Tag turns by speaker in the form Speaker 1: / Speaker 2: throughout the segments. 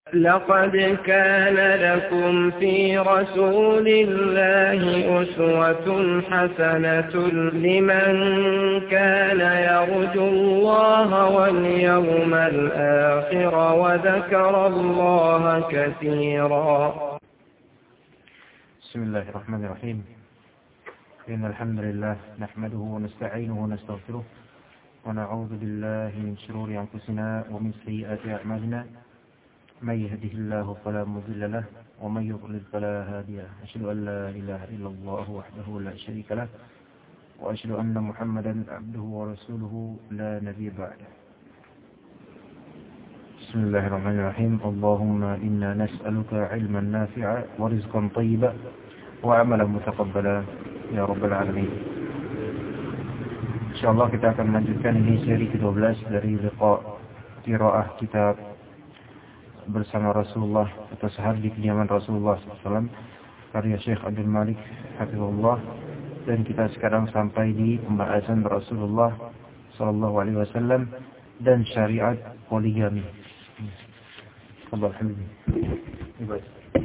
Speaker 1: لقد كان لكم في رسول الله أسوة حسنة لمن كان يرجو الله واليوم الآخر وذكر الله كثيرا.
Speaker 2: بسم الله الرحمن الرحيم. إن الحمد لله نحمده ونستعينه ونستغفره ونعوذ بالله من شرور أنفسنا ومن سيئات أعمالنا. من يهده الله فلا مضل له ومن يضلل فلا هادي له. أشهد أن لا إله إلا الله وحده لا شريك له وأشهد أن محمدا عبده ورسوله لا نبي بعده. بسم الله الرحمن الرحيم. اللهم إنا نسألك علما نافعا ورزقا طيبا وعملا متقبلا ya Rabbal Alamin. InsyaAllah kita akan melanjutkan ini seri ke-12 dari liqa qiraah kitab bersama Rasulullah atau sehari di kediaman Rasulullah SAW karya Syekh Abdul Malik Hafizullah, dan kita sekarang sampai di pembahasan Rasulullah SAW dan syariat poligami. Alhamdulillah.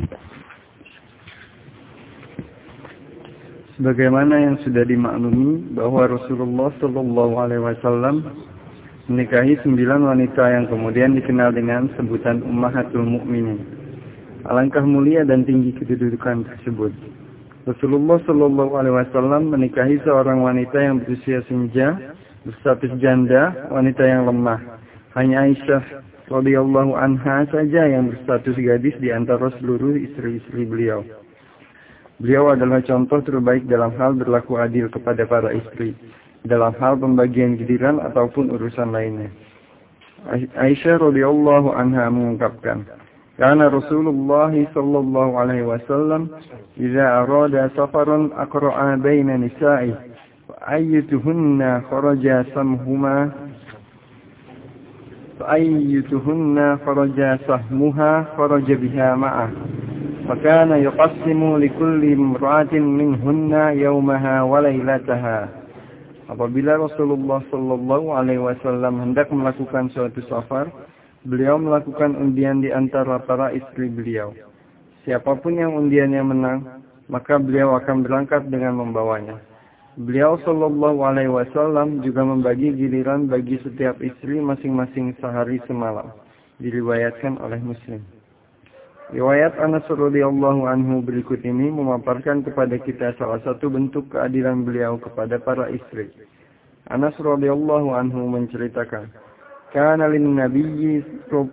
Speaker 3: Sebagaimana yang sudah dimaklumi bahwa Rasulullah SAW menikahi 9 wanita yang kemudian dikenal dengan sebutan Ummahatul Mukminin. Alangkah mulia dan tinggi kedudukan tersebut. Rasulullah SAW menikahi seorang wanita yang berusia senja, berstatus janda, wanita yang lemah. Hanya Aisyah radhiyallahu anha saja yang berstatus gadis di antara seluruh istri-istri beliau. Beliau adalah contoh terbaik dalam hal berlaku adil kepada para istri, dalam hal pembagian giliran ataupun urusan lainnya. Aisyah radhiyallahu anha mengungkapkan, "Kana Rasulullah sallallahu alaihi wasallam idza arada safaran aqra'a baina nisa'i fa ayyatuhunna kharaja sahmuha kharaja biha ma'ah. فكان يقسم لكل امرأة منهن يومها وليلتها." Apabila Rasulullah sallallahu alaihi wasallam hendak melakukan suatu safar, beliau melakukan undian di antara para istri beliau. Siapapun yang undiannya menang, maka beliau akan berangkat dengan membawanya. Beliau sallallahu alaihi wasallam juga membagi giliran bagi setiap istri masing-masing sehari semalam. Diriwayatkan oleh Muslim. Riwayat Anas radhiyallahu anhu berikut ini memaparkan kepada kita salah satu bentuk keadilan beliau kepada para istri. Anas radhiyallahu anhu menceritakan, Kana lin nabiyyi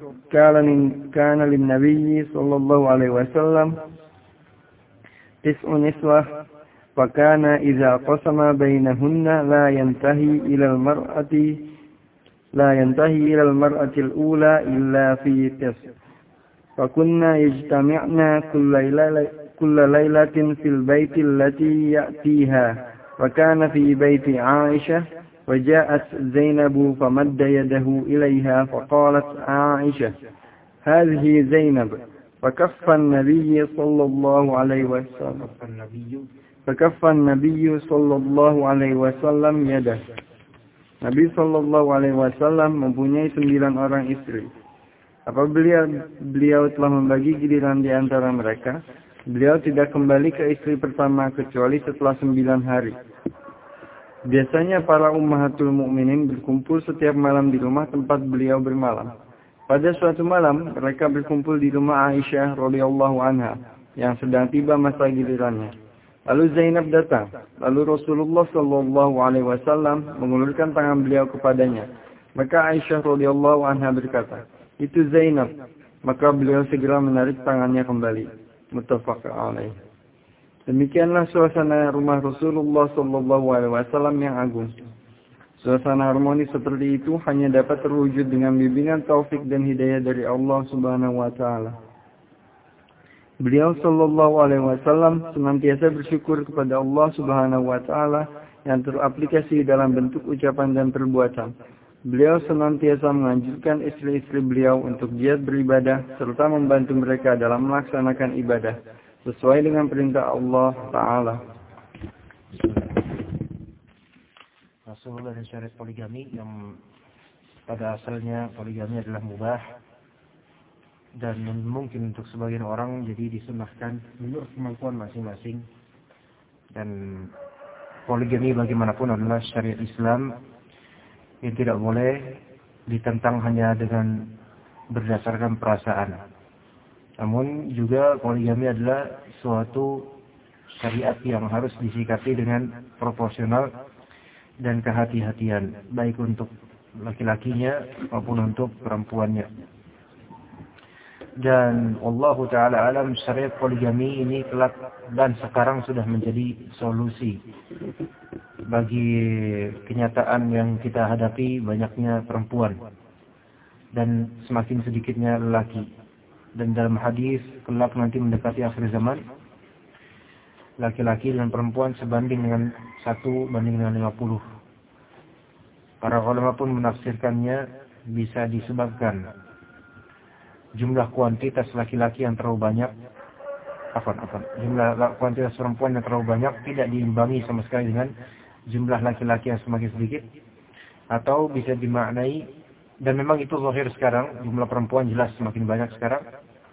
Speaker 3: sallallahu alaihi wasallam tis'un niswah, fa kana idza qasama bainahunna la yantahi ila al-mar'ati al-ula illa fi tis'. فكنا يجتمعنا كل ليلة في البيت التي يأتيها، وكان في بيت عائشة، وجاءت زينب فمد يده إليها فقالت عائشة: هذه زينب. فكف النبي صلى الله عليه وسلم يده. Nabi sallallahu alaihi wasallam mempunyai 9 orang istri. Apabila beliau telah membagi giliran di antara mereka, beliau tidak kembali ke istri pertama kecuali setelah 9 hari. Biasanya para ummahatul mukminin berkumpul setiap malam di rumah tempat beliau bermalam. Pada suatu malam, mereka berkumpul di rumah Aisyah radhiyallahu anha yang sedang tiba masa gilirannya. Lalu Zainab datang. Lalu Rasulullah sallallahu alaihi wasallam mengulurkan tangan beliau kepadanya. Maka Aisyah radhiyallahu anha berkata, "Itu Zainab." Maka beliau segera menarik tangannya kembali. Muttafaq alaih. Demikianlah suasana rumah Rasulullah sallallahu alaihi wasallam yang agung. Suasana harmoni seperti itu hanya dapat terwujud dengan bimbingan taufik dan hidayah dari Allah Subhanahu wa taala. Beliau sallallahu alaihi wasallam senantiasa bersyukur kepada Allah Subhanahu wa taala yang teraplikasi dalam bentuk ucapan dan perbuatan. Beliau senantiasa menganjurkan istri-istri beliau untuk giat beribadah serta membantu mereka dalam melaksanakan ibadah sesuai dengan perintah Allah Ta'ala.
Speaker 2: Rasulullah dan syariat poligami yang pada asalnya poligami adalah mubah, dan mungkin untuk sebagian orang jadi disunahkan menurut kemampuan masing-masing. Dan poligami bagaimanapun adalah syariat Islam yang tidak boleh ditentang hanya dengan berdasarkan perasaan. Namun juga poligami adalah suatu syariat yang harus disikapi dengan proporsional dan kehati-hatian, baik untuk laki-lakinya maupun untuk perempuannya. Dan Allah Ta'ala alam, syariat poligami ini kelak dan sekarang sudah menjadi solusi bagi kenyataan yang kita hadapi, banyaknya perempuan dan semakin sedikitnya lelaki. Dan dalam hadis kelak nanti mendekati akhir zaman, laki-laki dan perempuan sebanding dengan 1 banding dengan 50. Para ulama pun menafsirkannya bisa disebabkan jumlah kuantitas laki-laki yang terlalu banyak, jumlah kuantitas perempuan yang terlalu banyak tidak diimbangi sama sekali dengan jumlah laki-laki yang semakin sedikit. Atau bisa dimaknai, dan memang itu zahir sekarang, jumlah perempuan jelas semakin banyak sekarang.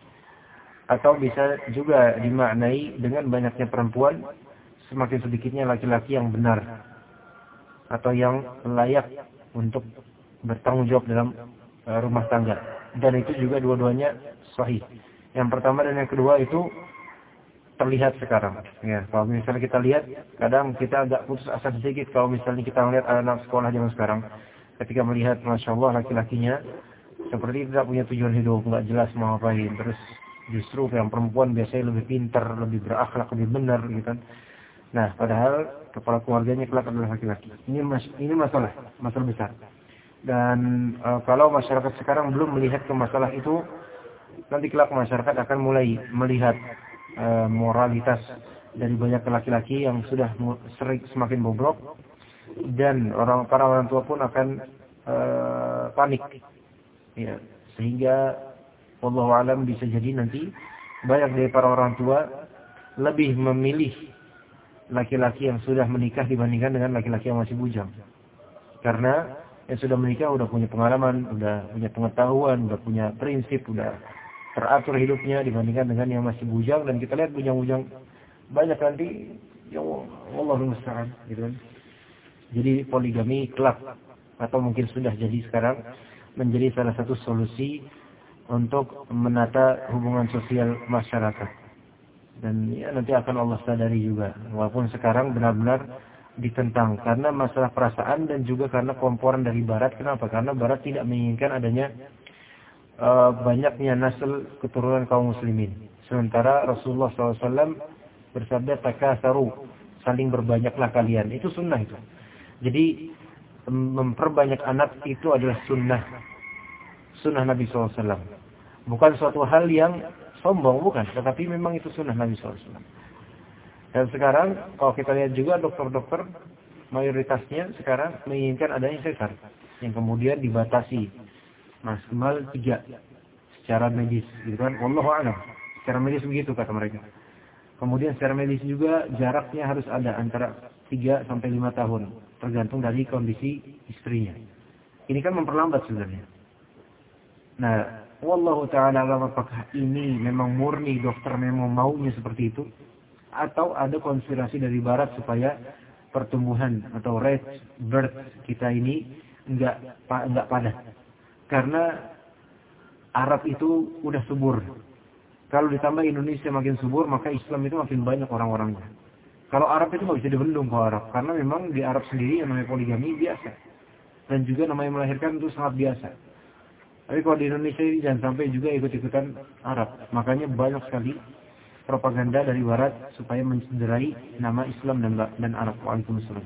Speaker 2: Atau bisa juga dimaknai dengan banyaknya perempuan, semakin sedikitnya laki-laki yang benar atau yang layak untuk bertanggung jawab dalam rumah tangga. Dan itu juga dua-duanya sahih. Yang pertama dan yang kedua itu terlihat sekarang. Ya, kalau misalnya kita lihat, kadang kita agak putus asa sedikit kalau misalnya kita melihat anak sekolah zaman sekarang. Ketika melihat, Masya Allah, laki-lakinya seperti tidak punya tujuan hidup, nggak jelas mau ngapain. Terus justru yang perempuan biasanya lebih pintar, lebih berakhlak, lebih benar, gitu kan. Nah, padahal kepala keluarganya kelak adalah laki-laki. Ini masalah besar. Dan kalau masyarakat sekarang belum melihat ke masalah itu, nanti kelak masyarakat akan mulai melihat moralitas dari banyak laki-laki yang sudah semakin bobrok, dan para orang tua pun akan panik. Ya, sehingga wallahu alam bisa jadi nanti banyak dari para orang tua lebih memilih laki-laki yang sudah menikah dibandingkan dengan laki-laki yang masih bujang. Karena yang sudah menikah udah punya pengalaman, udah punya pengetahuan, udah punya prinsip, udah teratur hidupnya dibandingkan dengan yang masih bujang. Dan kita lihat bujang-bujang banyak nanti, ya Allahul musta'an, gitu kan. Jadi poligami kelak, atau mungkin sudah jadi sekarang, menjadi salah satu solusi untuk menata hubungan sosial masyarakat. Dan ya nanti akan Allah sadari juga, walaupun sekarang benar-benar ditentang karena masalah perasaan dan juga karena komporan dari Barat. Kenapa? Karena Barat tidak menginginkan adanya banyaknya nasl keturunan kaum muslimin. Sementara Rasulullah SAW bersabda, takasaru, saling berbanyaklah kalian. Itu sunnah itu. Jadi memperbanyak anak itu adalah sunnah Nabi SAW. Bukan suatu hal yang sombong, bukan. Tetapi memang itu sunnah Nabi SAW. Dan sekarang kalau kita lihat juga dokter-dokter mayoritasnya sekarang menginginkan adanya sesar yang kemudian dibatasi maksimal 3 secara medis, gitu kan? Wallahu a'lam. Secara medis begitu kata mereka. Kemudian secara medis juga jaraknya harus ada antara 3 sampai 5 tahun tergantung dari kondisi istrinya. Ini kan memperlambat sebenarnya. Nah, wallahu ta'ala alam, apakah ini memang murni dokter memang maunya seperti itu? Atau ada konspirasi dari Barat supaya pertumbuhan atau rate birth kita ini enggak padat. Karena Arab itu udah subur. Kalau ditambah Indonesia makin subur, maka Islam itu makin banyak orang-orangnya. Kalau Arab itu nggak bisa dibendung kalau Arab, karena memang di Arab sendiri yang namanya poligami biasa, dan juga namanya melahirkan itu sangat biasa. Tapi kalau di Indonesia ini jangan sampai juga ikut-ikutan Arab. Makanya banyak sekali propaganda dari Barat supaya mencederai nama Islam dan Arab. Waalaikumsalam.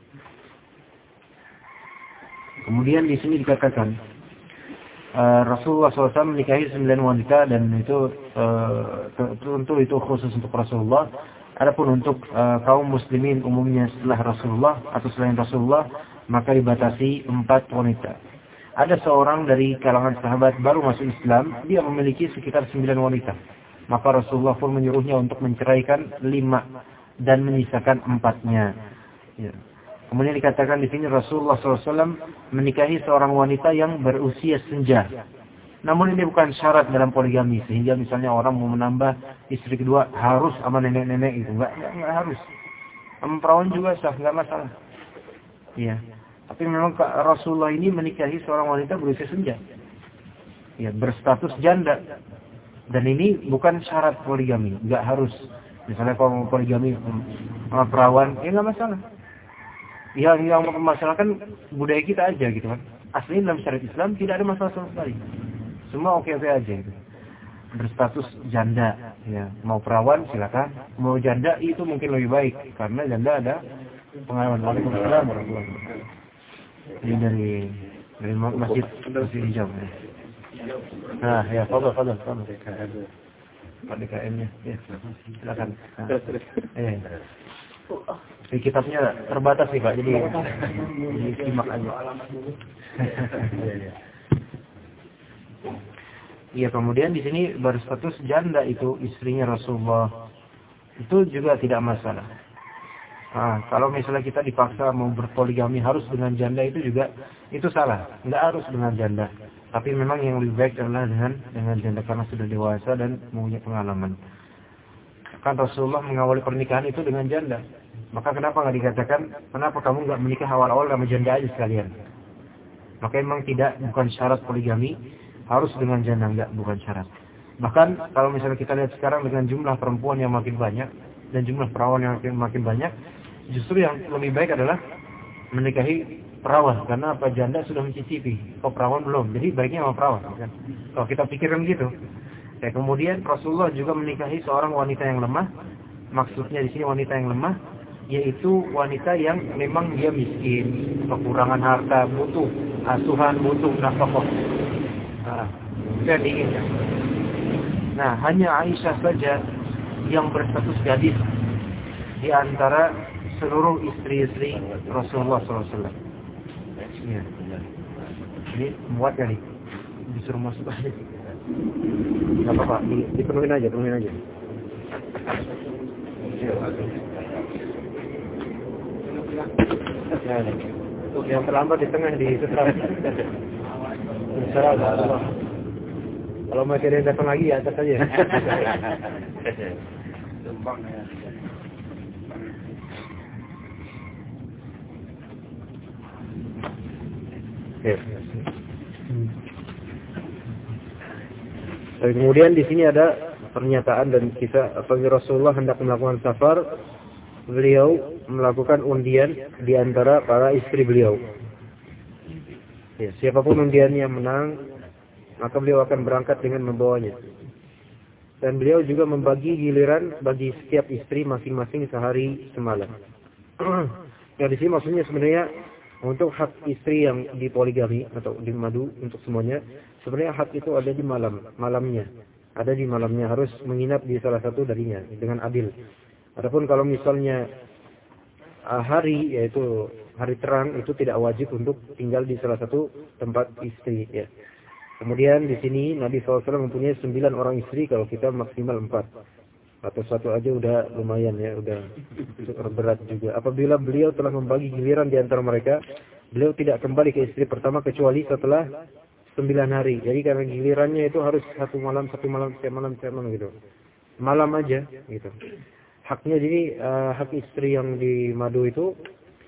Speaker 2: Kemudian di sini dikatakan Rasulullah SAW menikahi 9 wanita, dan itu tentu itu khusus untuk Rasulullah. Adapun untuk kaum muslimin umumnya setelah Rasulullah atau selain Rasulullah, maka dibatasi 4 wanita. Ada seorang dari kalangan sahabat baru masuk Islam, dia memiliki sekitar 9 wanita. Maka Rasulullah pun menyuruhnya untuk menceraikan 5 dan menyisakan 4-nya. Ya. Kemudian dikatakan di sini Rasulullah SAW menikahi seorang wanita yang berusia senja. Namun ini bukan syarat dalam poligami, sehingga misalnya orang mau menambah istri kedua harus sama nenek-nenek itu, enggak harus. Sama perawan juga sah, enggak masalah. Iya. Tapi memang Rasulullah ini menikahi seorang wanita berusia senja. Ya, berstatus janda. Dan ini bukan syarat poligami, enggak harus. Misalnya kalau mau poligami sama perawan, ya enggak masalah. Yang mempermasalahkan budaya kita aja gitu kan. Aslinya dalam syariat Islam tidak ada masalah sama sekali. Semua oke-oke aja gitu. Berstatus janda, ya. Mau perawan silakan, mau janda itu mungkin lebih baik karena janda ada pengalaman. Waalaikumsalam warahmatullahi wabarakatuh. Ini dari masjid hijau. Ya. Nah, ya, fadhil. Pak DKM-nya, ya. Silakan. Di kitabnya terbatas sih Pak, jadi simak aja. Iya, kemudian di sini berstatus janda itu istrinya Rasulullah. Itu juga tidak masalah. Nah, kalau misalnya kita dipaksa mau berpoligami harus dengan janda itu juga itu salah. Enggak harus dengan janda. Tapi memang yang lebih baik adalah dengan janda karena sudah dewasa dan mempunyai pengalaman. Kan Rasulullah mengawali pernikahan itu dengan janda. Maka kenapa nggak dikatakan kenapa kamu nggak menikah awal-awal sama janda aja sekalian? Maka memang bukan syarat poligami harus dengan janda, enggak, bukan syarat. Bahkan kalau misalnya kita lihat sekarang dengan jumlah perempuan yang makin banyak dan jumlah perawan yang makin banyak, justru yang lebih baik adalah menikahi perawan karena apa, janda sudah mencicipi, kok perawan belum. Jadi baiknya sama perawan kan. Kalau kita pikirkan gitu. Ya, kemudian Rasulullah juga menikahi seorang wanita yang lemah. Maksudnya di sini wanita yang lemah yaitu wanita yang memang dia miskin, kekurangan harta, butuh asuhan, butuh nafkah. Itu yang diinginkan. Nah, hanya Aisyah saja yang berstatus gadis di antara seluruh istri-istri Rasulullah SAW. Ya. Ini muat kali, disuruh masuk aja. Gak apa-apa, dipenuhin aja. Ya, untuk yang terlambat di tengah di setelah. Insyaallah. Kalau masih ada yang datang lagi ya atas saja. Kemudian di sini ada pernyataan dan kisah apabila Rasulullah hendak melakukan safar, beliau melakukan undian di antara para istri beliau. Ya, siapapun undian yang menang, maka beliau akan berangkat dengan membawanya. Dan beliau juga membagi giliran bagi setiap istri masing-masing sehari semalam. Ya, di sini maksudnya sebenarnya untuk hak istri yang di poligami atau di madu untuk semuanya, sebenarnya hak itu ada di malamnya. Ada di malamnya, harus menginap di salah satu darinya dengan adil. Adapun kalau misalnya hari, yaitu hari terang, itu tidak wajib untuk tinggal di salah satu tempat istri. Ya. Kemudian di sini Nabi SAW mempunyai 9 orang istri, kalau kita maksimal 4. Atau satu aja udah lumayan ya, udah berat juga. Apabila beliau telah membagi giliran di antara mereka, beliau tidak kembali ke istri pertama kecuali setelah 9 hari. Jadi karena gilirannya itu harus setiap malam gitu. Malam aja gitu. Haknya jadi hak istri yang di madu itu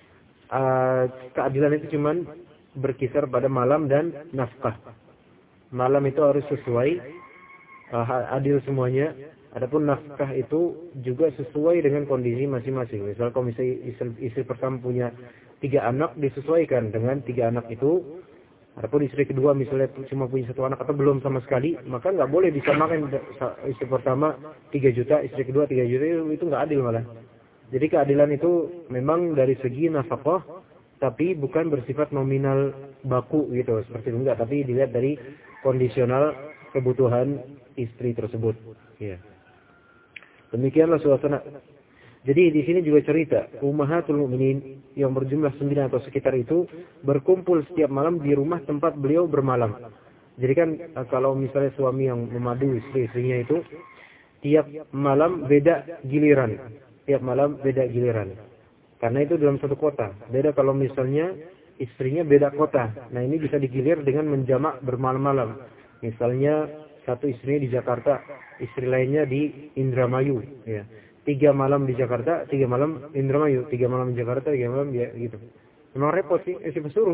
Speaker 2: keadilan itu cuman berkisar pada malam dan nafkah. Malam itu harus sesuai adil semuanya. Adapun nafkah itu juga sesuai dengan kondisi masing-masing. Misal kalau istri pertama punya 3 anak, disesuaikan dengan 3 anak itu. Adapun istri kedua misalnya cuma punya 1 anak atau belum sama sekali, maka nggak boleh disamakan istri pertama 3 juta, istri kedua 3 juta, itu nggak adil malah. Jadi keadilan itu memang dari segi nafkah, tapi bukan bersifat nominal baku gitu, seperti itu enggak, tapi dilihat dari kondisional kebutuhan istri tersebut. Ya. Demikianlah suasana. Jadi di sini juga cerita Ummahatul Mukminin yang berjumlah 9 atau sekitar itu berkumpul setiap malam di rumah tempat beliau bermalam. Jadi kan kalau misalnya suami yang memadu istri-istrinya itu tiap malam beda giliran. Tiap malam beda giliran. Karena itu dalam satu kota. Beda kalau misalnya istrinya beda kota. Nah ini bisa digilir dengan menjamak bermalam-malam. Misalnya satu istrinya di Jakarta, istri lainnya di Indramayu, ya. 3 malam di Jakarta, 3 malam Indramayu, 3 malam di Jakarta, 3 malam ya gitu. Memang repot sih, siapa suruh?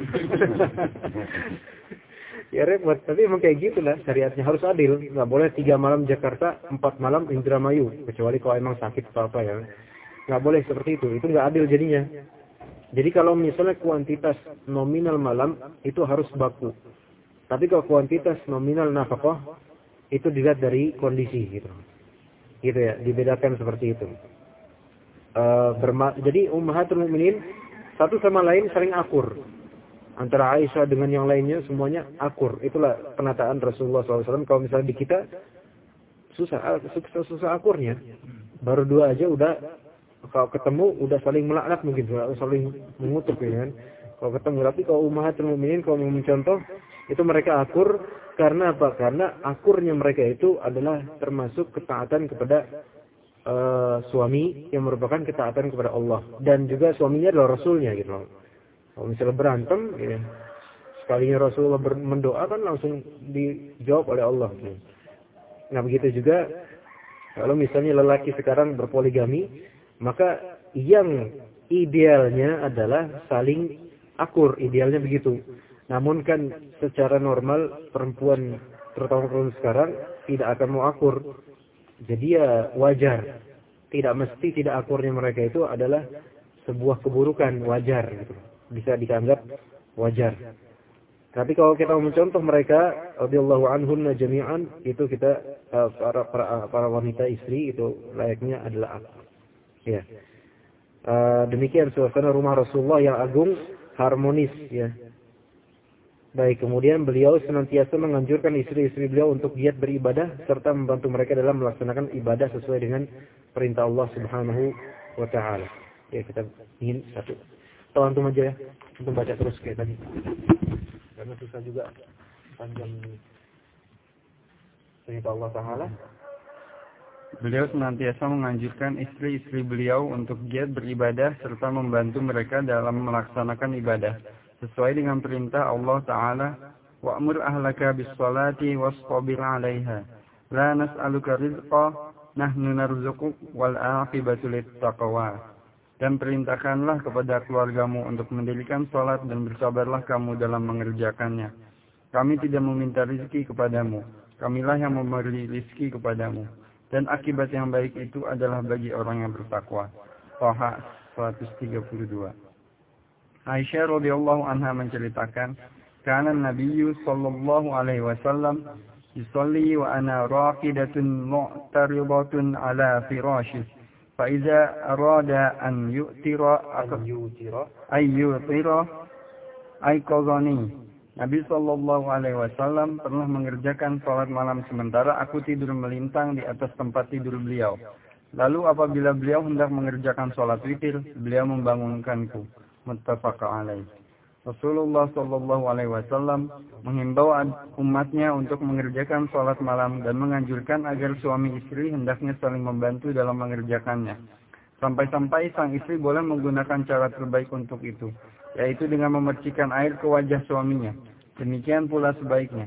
Speaker 2: Ya repot, tapi emang kayak gitulah syariatnya, harus adil. Nggak boleh 3 malam Jakarta, 4 malam Indramayu, kecuali kalau emang sakit atau apa ya. Nggak boleh seperti itu nggak adil jadinya. Jadi kalau misalnya kuantitas nominal malam itu harus baku. Tapi kalau kuantitas nominal nafkah itu dilihat dari kondisi gitu. Gitu ya, dibedakan seperti itu. Jadi ummahatul mukminin satu sama lain saling akur. Antara Aisyah dengan yang lainnya semuanya akur. Itulah penataan Rasulullah SAW. Kalau misalnya di kita susah akurnya. Baru 2 aja udah, kalau ketemu udah saling melaknat mungkin, saling mengutuk ya kan. Kalau ketemu, tapi kalau ummahatul mukminin kalau mau mencontoh itu mereka akur karena apa? Karena akurnya mereka itu adalah termasuk ketaatan kepada suami yang merupakan ketaatan kepada Allah, dan juga suaminya adalah Rasulnya gitu loh. Kalau misalnya berantem, ya, sekalinya Rasulullah mendoa kan langsung dijawab oleh Allah. Gitu. Nah begitu juga kalau misalnya lelaki sekarang berpoligami, maka yang idealnya adalah saling akur, idealnya begitu. Namun kan secara normal perempuan, terutama perempuan sekarang, tidak akan mau akur. Jadi ya wajar. Tidak mesti tidak akurnya mereka itu adalah sebuah keburukan, wajar gitu. Bisa dianggap wajar. Tapi kalau kita mau mencontoh mereka radhiyallahu anhunna jami'an, itu kita para wanita istri itu layaknya adalah akur. Ya. Demikian suasana rumah Rasulullah yang agung, harmonis ya. Baik, kemudian beliau senantiasa menganjurkan istri-istri beliau untuk giat beribadah serta membantu mereka dalam melaksanakan ibadah sesuai dengan perintah Allah Subhanahu wa taala. Ya, kita ingin satu. Tahu antum aja ya, untuk baca terus kayak tadi. Karena susah juga panjang perintah Allah taala.
Speaker 3: Beliau senantiasa menganjurkan istri-istri beliau untuk giat beribadah serta membantu mereka dalam melaksanakan ibadah sesuai dengan perintah Allah Ta'ala, wa'mur ahlaka bis-salati wastabir 'alaiha la nas'aluka rizqa nahnu narzuquk wal 'aqibatu lit-taqwa. Dan perintahkanlah kepada keluargamu untuk mendirikan salat dan bersabarlah kamu dalam mengerjakannya. Kami tidak meminta rezeki kepadamu, kamilah yang memberi rezeki kepadamu, dan akibat yang baik itu adalah bagi orang yang bertakwa. Taha 132. Aisyah radhiyallahu anha menceritakan, kana Nabiyyu sallallahu alaihi wasallam yusalli wa ana raqidatun mu'taridatun ala firashih. Fa idza arada an yu'tira ayqadhani. Nabi sallallahu alaihi wasallam pernah mengerjakan salat malam sementara aku tidur melintang di atas tempat tidur beliau. Lalu apabila beliau hendak mengerjakan salat witir, beliau membangunkanku. Muttafaq alaih. Rasulullah sallallahu alaihi wasallam menghimbau umatnya untuk mengerjakan salat malam dan menganjurkan agar suami istri hendaknya saling membantu dalam mengerjakannya. Sampai-sampai sang istri boleh menggunakan cara terbaik untuk itu, yaitu dengan memercikan air ke wajah suaminya. Demikian pula sebaliknya.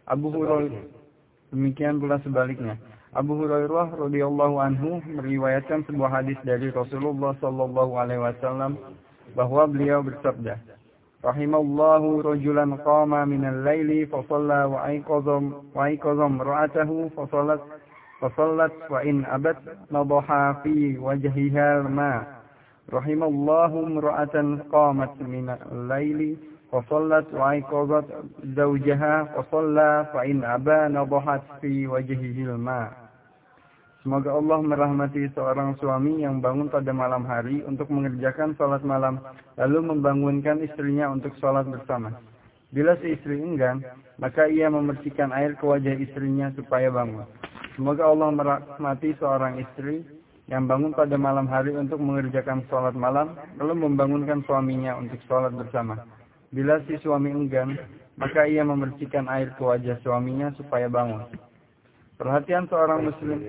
Speaker 3: Sebaliknya. Abu Hurairah radhiyallahu anhu meriwayatkan sebuah hadis dari Rasulullah sallallahu alaihi wasallam bahwa beliau bersabda, rahimallahu rajulan qama minal laili fa shalla wa aiqadha imra'atahu fa sallat wa in abat nadaha fi wajhiha ma. Rahimallahu imra'atan qamat minal laili fa sallat wa aiqadhat zawjaha fa shalla fa in aba nadahat fi wajhihi ma. Semoga Allah merahmati seorang suami yang bangun pada malam hari untuk mengerjakan salat malam, lalu membangunkan istrinya untuk salat bersama. Bila si istri enggan, maka ia memercikan air ke wajah istrinya supaya bangun. Semoga Allah merahmati seorang istri yang bangun pada malam hari untuk mengerjakan salat malam, lalu membangunkan suaminya untuk salat bersama. Bila si suami enggan, maka ia memercikan air ke wajah suaminya supaya bangun. Perhatian seorang muslim.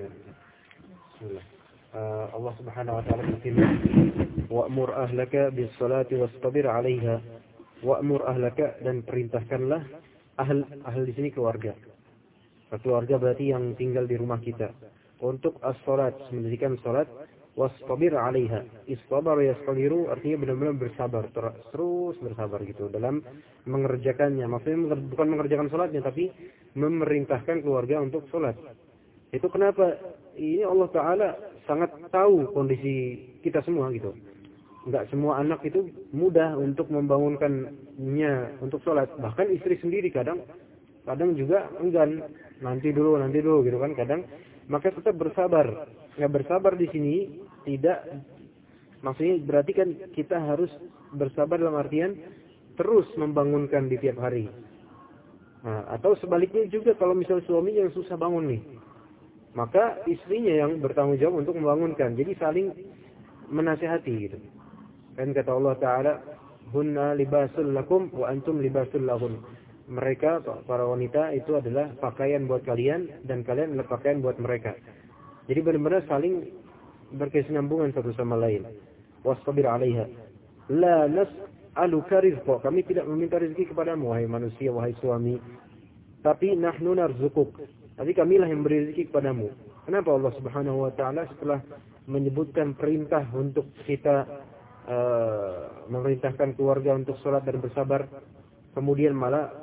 Speaker 2: Allah Subhanahu wa taala berfirman, wa'mur ahlaka bis-salati wastabir 'alaiha. Wa'mur ahlaka, dan perintahkanlah Ahl di sini keluarga. Keluarga berarti yang tinggal di rumah kita. Untuk as-salat, mendirikan salat, wastabir 'alaiha. Istabar yastabiru artinya benar-benar bersabar, terus bersabar gitu dalam mengerjakannya. Maksudnya bukan mengerjakan salatnya, tapi memerintahkan keluarga untuk salat. Itu kenapa? Ini Allah Ta'ala sangat tahu kondisi kita semua gitu. Enggak semua anak itu mudah untuk membangunkannya untuk salat. Bahkan istri sendiri kadang juga enggan, nanti dulu gitu kan kadang. Maka tetap bersabar. Nggak bersabar di sini tidak, maksudnya berarti kan kita harus bersabar dalam artian terus membangunkan di tiap hari. Nah, atau sebaliknya juga kalau misal suami yang susah bangun nih, maka istrinya yang bertanggung jawab untuk membangunkan. Jadi saling menasihati gitu. Kan kata Allah Ta'ala, hunna libasul lakum wa antum libasul lahun. Mereka, para wanita itu adalah pakaian buat kalian dan kalian adalah pakaian buat mereka. Jadi benar-benar saling berkesinambungan satu sama lain. Wastabir 'alaiha. La nas'aluka rizqa. Kami tidak meminta rezeki kepadamu wahai manusia, wahai suami. Tapi nahnu narzuquk. Tapi kamilah yang beri rezeki kepadamu. Kenapa Allah Subhanahu wa taala setelah menyebutkan perintah untuk kita memerintahkan keluarga untuk salat dan bersabar, kemudian malah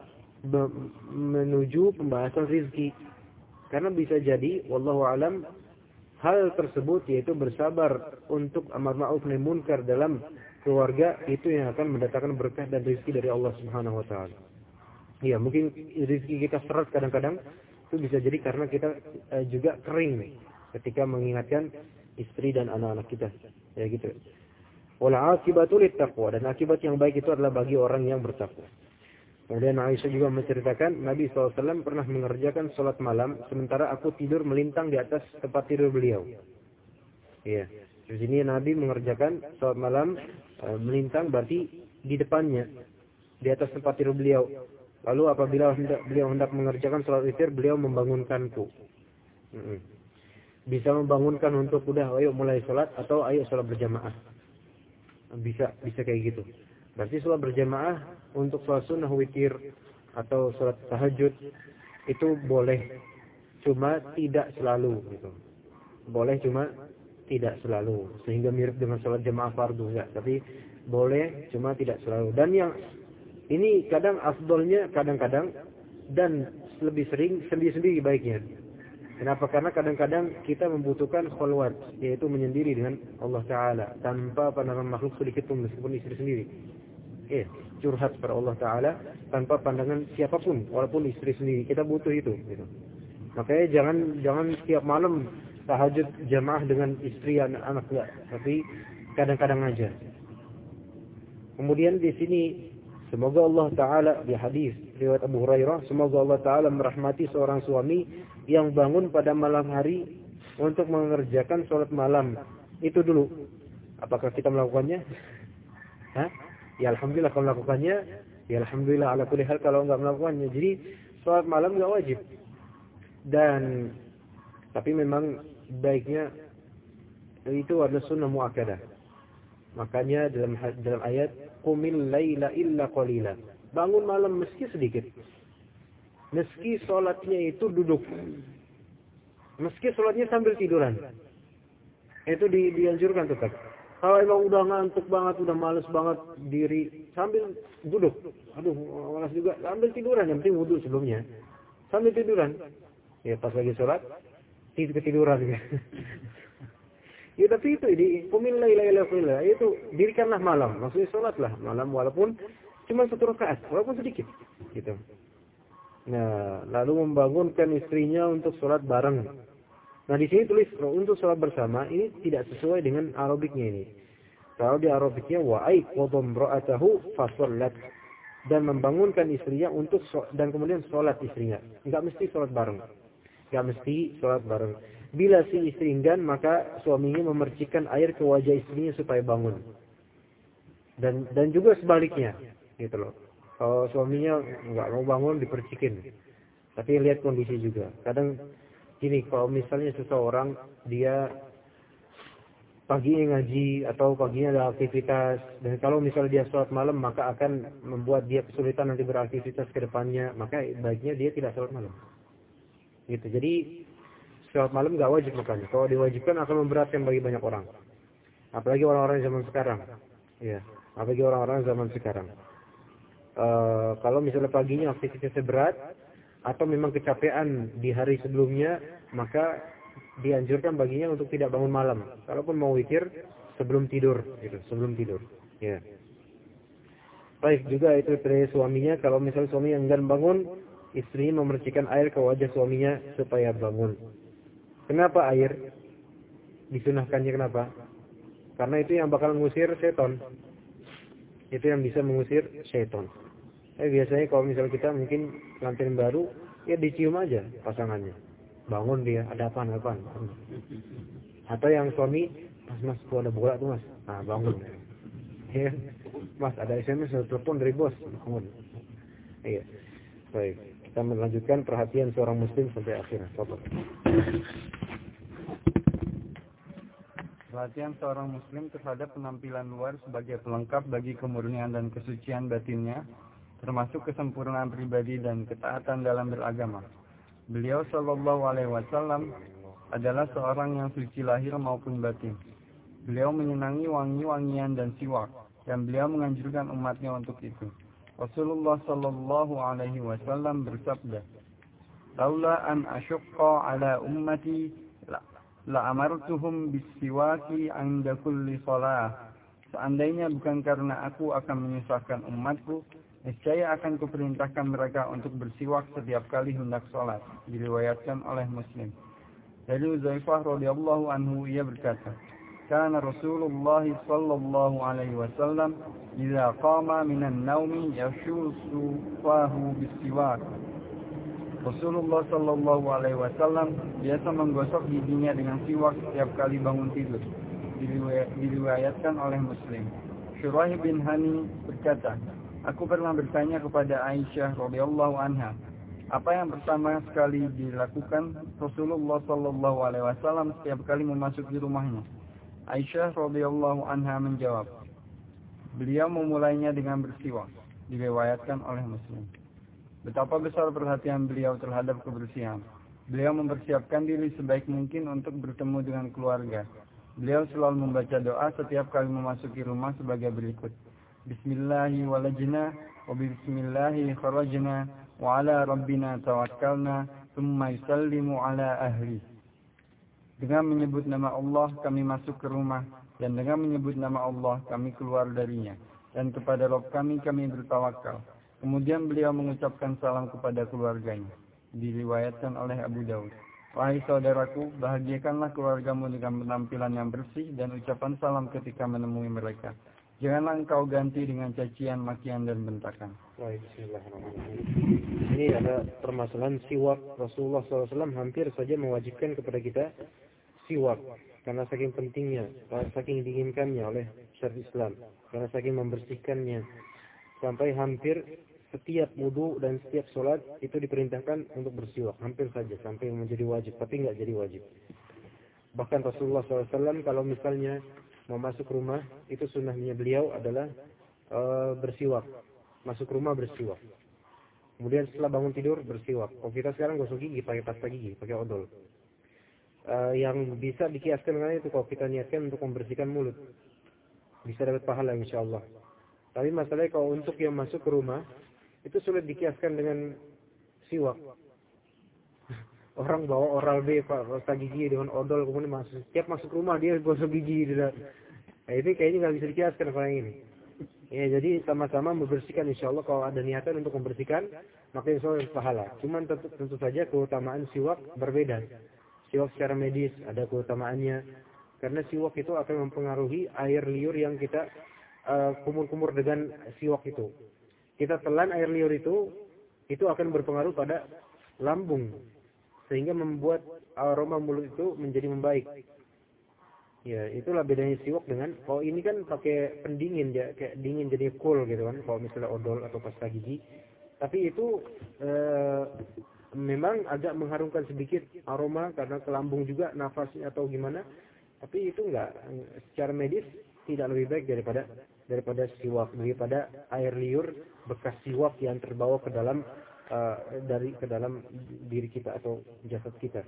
Speaker 2: menuju pembahasan rizki? Karena bisa jadi wallahu alam hal tersebut, yaitu bersabar untuk amar ma'ruf nahi munkar dalam keluarga, itu yang akan mendatangkan berkah dan rizki dari Allah Subhanahu wa taala. Ya, mungkin rizki kita seret kadang-kadang itu bisa jadi karena kita juga kering ketika mengingatkan istri dan anak-anak kita. Ya gitu. Wal aqibatu littaqwa, dan akibat yang baik itu adalah bagi orang yang bertakwa. Kemudian Aisyah juga menceritakan Nabi SAW pernah mengerjakan sholat malam sementara aku tidur melintang di atas tempat tidur beliau. Iya. Di sini Nabi mengerjakan sholat malam melintang berarti di depannya, di atas tempat tidur beliau. Lalu apabila beliau hendak mengerjakan sholat witir, beliau membangunkanku. Bisa membangunkan untuk udah ayo mulai sholat atau ayo sholat berjamaah. Bisa kayak gitu. Berarti sholat berjamaah untuk sholat sunnah witir atau sholat tahajud itu boleh, cuma tidak selalu gitu. Boleh cuma tidak selalu, sehingga mirip dengan sholat jamaah fardu ya. Tapi boleh cuma tidak selalu. Dan yang ini kadang afdolnya kadang-kadang dan lebih sering sendiri-sendiri baiknya. Kenapa? Karena kadang-kadang kita membutuhkan khulwat, yaitu menyendiri dengan Allah Ta'ala tanpa pandangan makhluk sedikit pun, meskipun istri sendiri. Curhat kepada Allah Ta'ala tanpa pandangan siapapun, walaupun istri sendiri. Kita butuh itu gitu. Makanya jangan setiap malam tahajud jamaah dengan istri dan anak, enggak, tapi kadang-kadang aja. Kemudian di sini semoga Allah Ta'ala, di hadis riwayat Abu Hurairah, semoga Allah Ta'ala merahmati seorang suami yang bangun pada malam hari untuk mengerjakan sholat malam. Itu dulu. Apakah kita melakukannya? Ya alhamdulillah kalau melakukannya. Ya alhamdulillah ala kulli hal kalau enggak melakukannya. Jadi sholat malam enggak wajib. Tapi memang baiknya itu adalah sunnah muakkadah. Makanya dalam ayat qumil laila illa qalila. Bangun malam meski sedikit. Meski sholatnya itu duduk. Meski sholatnya sambil tiduran. Itu dianjurkan tetap. Kalau emang udah ngantuk banget, udah males banget diri, sambil duduk. Aduh, malas juga. Sambil tiduran, yang penting wudu sebelumnya. Sambil tiduran. Ya pas lagi sholat, ketiduran. Ya tapi itu, qumil laila illa qalila. Itu dirikanlah malam. Maksudnya sholatlah malam walaupun cuma 1 rakaat, walaupun sedikit. Gitu. Nah, lalu membangunkan istrinya untuk sholat bareng. Nah, di sini tulis untuk sholat bersama, ini tidak sesuai dengan Arabiknya ini. Kalau di Arabiknya wa'aiqadhum ra'atahu fasallat, dan membangunkan istrinya untuk dan kemudian sholat istrinya. Enggak mesti sholat bareng. Bila si istri enggan, maka suaminya memercikkan air ke wajah istrinya supaya bangun. Dan juga sebaliknya, gitu loh. Kalau suaminya nggak mau bangun, dipercikin. Tapi lihat kondisi juga. Kadang gini, kalau misalnya seseorang dia paginya ngaji atau paginya ada aktivitas, dan kalau misalnya dia sholat malam maka akan membuat dia kesulitan nanti beraktivitas ke depannya, maka baiknya dia tidak sholat malam. Gitu. Jadi sholat malam nggak wajib makanya. Kalau diwajibkan akan memberatkan bagi banyak orang. Apalagi orang-orang zaman sekarang. Ya, apalagi orang-orang zaman sekarang. Kalau misalnya paginya aktivitasnya berat atau memang kecapean di hari sebelumnya, maka dianjurkan baginya untuk tidak bangun malam. Kalaupun mau witir sebelum tidur, gitu, sebelum tidur. Ya. Baik, juga itu dari suaminya. Kalau misalnya suami enggan bangun, istrinya memercikan air ke wajah suaminya supaya bangun. Kenapa air? Disunahkannya kenapa? Karena itu yang bakal mengusir setan. Itu yang bisa mengusir setan. Biasanya kalau misalnya kita mungkin pengantin baru, ya dicium aja pasangannya. Bangun dia, ada apaan. Atau yang suami, mas tuh ada bola tuh mas. Nah, bangun. Ya, mas ada SMS atau telepon dari bos. Bangun. Iya. Baik, kita melanjutkan perhatian seorang muslim sampai akhir.
Speaker 3: Perhatian seorang muslim terhadap penampilan luar sebagai pelengkap bagi kemurnian dan kesucian batinnya, termasuk kesempurnaan pribadi dan ketaatan dalam beragama. Beliau Shallallahu Alaihi Wasallam adalah seorang yang suci lahir maupun batin. Beliau menyenangi wangi-wangian dan siwak, dan beliau menganjurkan umatnya untuk itu. Rasulullah Shallallahu Alaihi Wasallam bersabda, "Laula an asyqa ala ummati la amartuhum bisiwaki 'inda kulli shalah." Seandainya bukan karena aku akan menyusahkan umatku, niscaya akan kuperintahkan mereka untuk bersiwak setiap kali hendak sholat. Diriwayatkan oleh Muslim. Dari Uzaifah radhiyallahu anhu, ia berkata, "Kana Rasulullah sallallahu alaihi wasallam idza qama minan naumi yashussu fahu bisiwak." Rasulullah sallallahu alaihi wasallam biasa menggosok giginya dengan siwak setiap kali bangun tidur. Diriwayatkan oleh Muslim. Shuraih bin Hani berkata, "Aku pernah bertanya kepada Aisyah radhiyallahu anha, apa yang pertama sekali dilakukan Rasulullah sallallahu alaihi wasallam setiap kali memasuki rumahnya?" Aisyah radhiyallahu anha menjawab, "Beliau memulainya dengan bersiwak." Diriwayatkan oleh Muslim. Betapa besar perhatian beliau terhadap kebersihan. Beliau mempersiapkan diri sebaik mungkin untuk bertemu dengan keluarga. Beliau selalu membaca doa setiap kali memasuki rumah sebagai berikut. Bismillahi walajna, wa bismillahi kharajna, wa ala rabbina tawakkalna, thumma yusallimu ala ahli. Dengan menyebut nama Allah kami masuk ke rumah, dan dengan menyebut nama Allah kami keluar darinya. Dan kepada Rabb kami bertawakal. Kemudian beliau mengucapkan salam kepada keluarganya. Diriwayatkan oleh Abu Daud. "Wahai saudaraku, bahagiakanlah keluargamu dengan penampilan yang bersih dan ucapan salam ketika menemui mereka. Janganlah engkau ganti dengan cacian, makian, dan bentakan."
Speaker 2: Bismillahirrahmanirrahim. Ini ada permasalahan siwak. Rasulullah SAW hampir saja mewajibkan kepada kita siwak. Karena saking pentingnya, saking diinginkannya oleh syariat Islam. Karena saking membersihkannya. Sampai hampir setiap wudu dan setiap sholat itu diperintahkan untuk bersiwak. Hampir saja sampai menjadi wajib, tapi nggak jadi wajib. Bahkan Rasulullah SAW kalau misalnya mau masuk rumah, itu sunnahnya beliau adalah bersiwak. Masuk rumah bersiwak. Kemudian setelah bangun tidur bersiwak. Kalau kita sekarang gosok gigi pakai pasta gigi, pakai odol. Yang bisa dikiaskan dengan itu kalau kita niatkan untuk membersihkan mulut, bisa dapat pahala insyaallah. Tapi masalahnya kalau untuk yang masuk ke rumah itu sulit dikiaskan dengan siwak. Orang bawa Oral-B, pasta gigi dengan odol, kemudian setiap masuk rumah dia gosok gigi. Nah, ini kayaknya nggak bisa dikiaskan kalau yang ini. Ya, jadi sama-sama membersihkan insyaallah. Kalau ada niatan untuk membersihkan, maka insyaallah pahala. Cuman tentu saja keutamaan siwak berbeda. Siwak secara medis ada keutamaannya. Karena siwak itu akan mempengaruhi air liur yang kita kumur-kumur dengan siwak itu. Kita telan air liur itu akan berpengaruh pada lambung. Sehingga membuat aroma mulut itu menjadi membaik. Ya, itulah bedanya siwak dengan, kalau ini kan pakai pendingin ya, kayak dingin jadi cool gitu kan, kalau misalnya odol atau pasta gigi. Tapi itu memang agak mengharumkan sedikit aroma karena ke lambung juga nafasnya atau gimana. Tapi itu enggak, secara medis tidak lebih baik daripada siwak, daripada air liur bekas siwak yang terbawa ke dalam ke dalam diri kita atau jasad kita.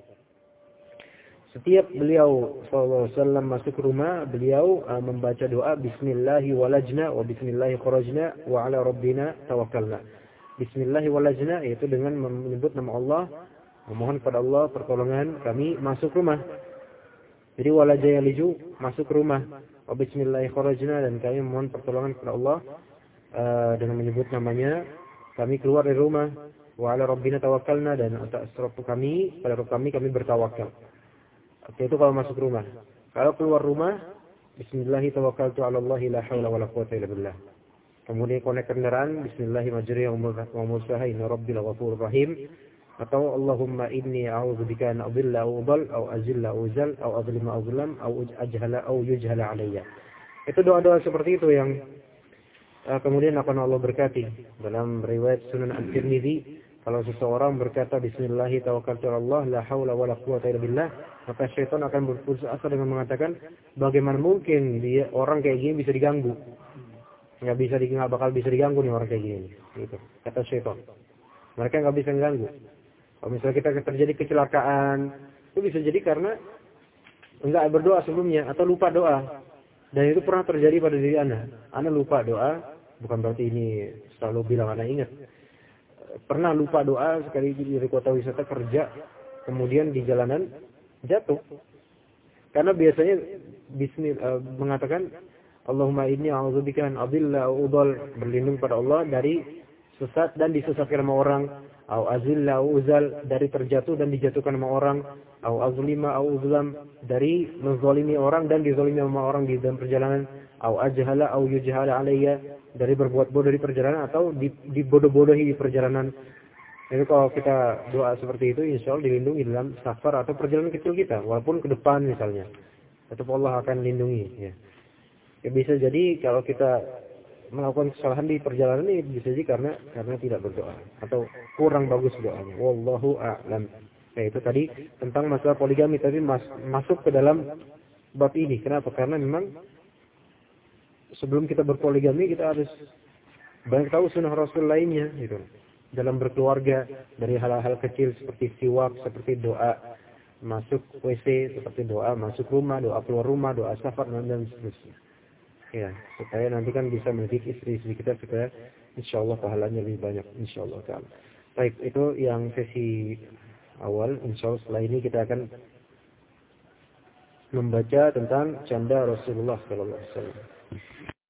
Speaker 2: Setiap beliau SAW masuk rumah, beliau membaca doa Bismillahi walajna wa Bismillahi kharajna wa ala rabbina tawakkalna. Bismillahi walajna yaitu dengan menyebut nama Allah, memohon kepada Allah pertolongan kami masuk rumah. Jadi walaja yaliju masuk rumah. Wa Bismillahi kharajna dan kami memohon pertolongan kepada Allah dengan menyebut namanya kami keluar dari rumah. Wa ala rabbina tawakkalna dan atas Rabb kami, pada Rabb kami bertawakal. Oke, itu kalau masuk rumah. Kalau keluar rumah, Bismillahi tawakkaltu 'ala Allah la haula wala quwwata illa billah. Kemudian konek kendaraan, Bismillahi majriha wa mursaha inna rabbil ghafurur rahim. Atau Allahumma inni a'udzubika an adilla aw udall aw azilla aw uzal aw adlima aw zulam aw ajhala aw yujhala alayya. Itu doa-doa seperti itu yang kemudian akan Allah berkati. Dalam riwayat Sunan At-Tirmidzi, kalau seseorang berkata Bismillahi tawakkaltu 'ala Allah la haula wala quwwata illa billah, maka syaitan akan berputus asa dengan mengatakan, bagaimana mungkin dia orang kayak gini bisa diganggu? Nggak bakal bisa diganggu nih orang kayak gini. Gitu. Kata syaitan. Mereka nggak bisa mengganggu. Kalau misalnya kita terjadi kecelakaan, itu bisa jadi karena enggak berdoa sebelumnya atau lupa doa. Dan itu pernah terjadi pada diri Anda. Anda lupa doa, bukan berarti ini selalu bilang Anda ingat. Pernah lupa doa sekali dari kota wisata kerja, kemudian di jalanan jatuh. Karena biasanya mengatakan Allahumma inni a'udzubika an adilla aw udall, berlindung pada Allah dari sesat dan disesatkan sama orang, au azilla au uzal, dari terjatuh dan dijatuhkan sama orang, au azlima au uzlam, dari menzalimi orang dan dizalimi sama orang di dalam perjalanan, au ajhala au yujhala alayya, dari berbuat bodoh di perjalanan atau dibodoh-bodohi di perjalanan. Jadi kalau kita doa seperti itu, insya Allah dilindungi dalam safar atau perjalanan kecil kita, walaupun ke depan misalnya, tetap Allah akan lindungi. Ya bisa jadi kalau kita melakukan kesalahan di perjalanan ini bisa jadi karena tidak berdoa atau kurang bagus doanya. Wallahu a'lam. Nah, itu tadi tentang masalah poligami, tapi masuk ke dalam bab ini. Kenapa? Karena memang sebelum kita berpoligami kita harus banyak tahu sunnah Rasul lainnya gitu. Dalam berkeluarga, dari hal-hal kecil seperti siwak, seperti doa masuk WC, seperti doa masuk rumah, doa keluar rumah, doa safar dan seterusnya. Ya, supaya nanti kan bisa mendidik istri-istri kita supaya insyaallah pahalanya lebih banyak insyaallah taala. Baik, itu yang sesi awal. Insyaallah setelah ini kita akan membaca tentang canda Rasulullah sallallahu alaihi wasallam.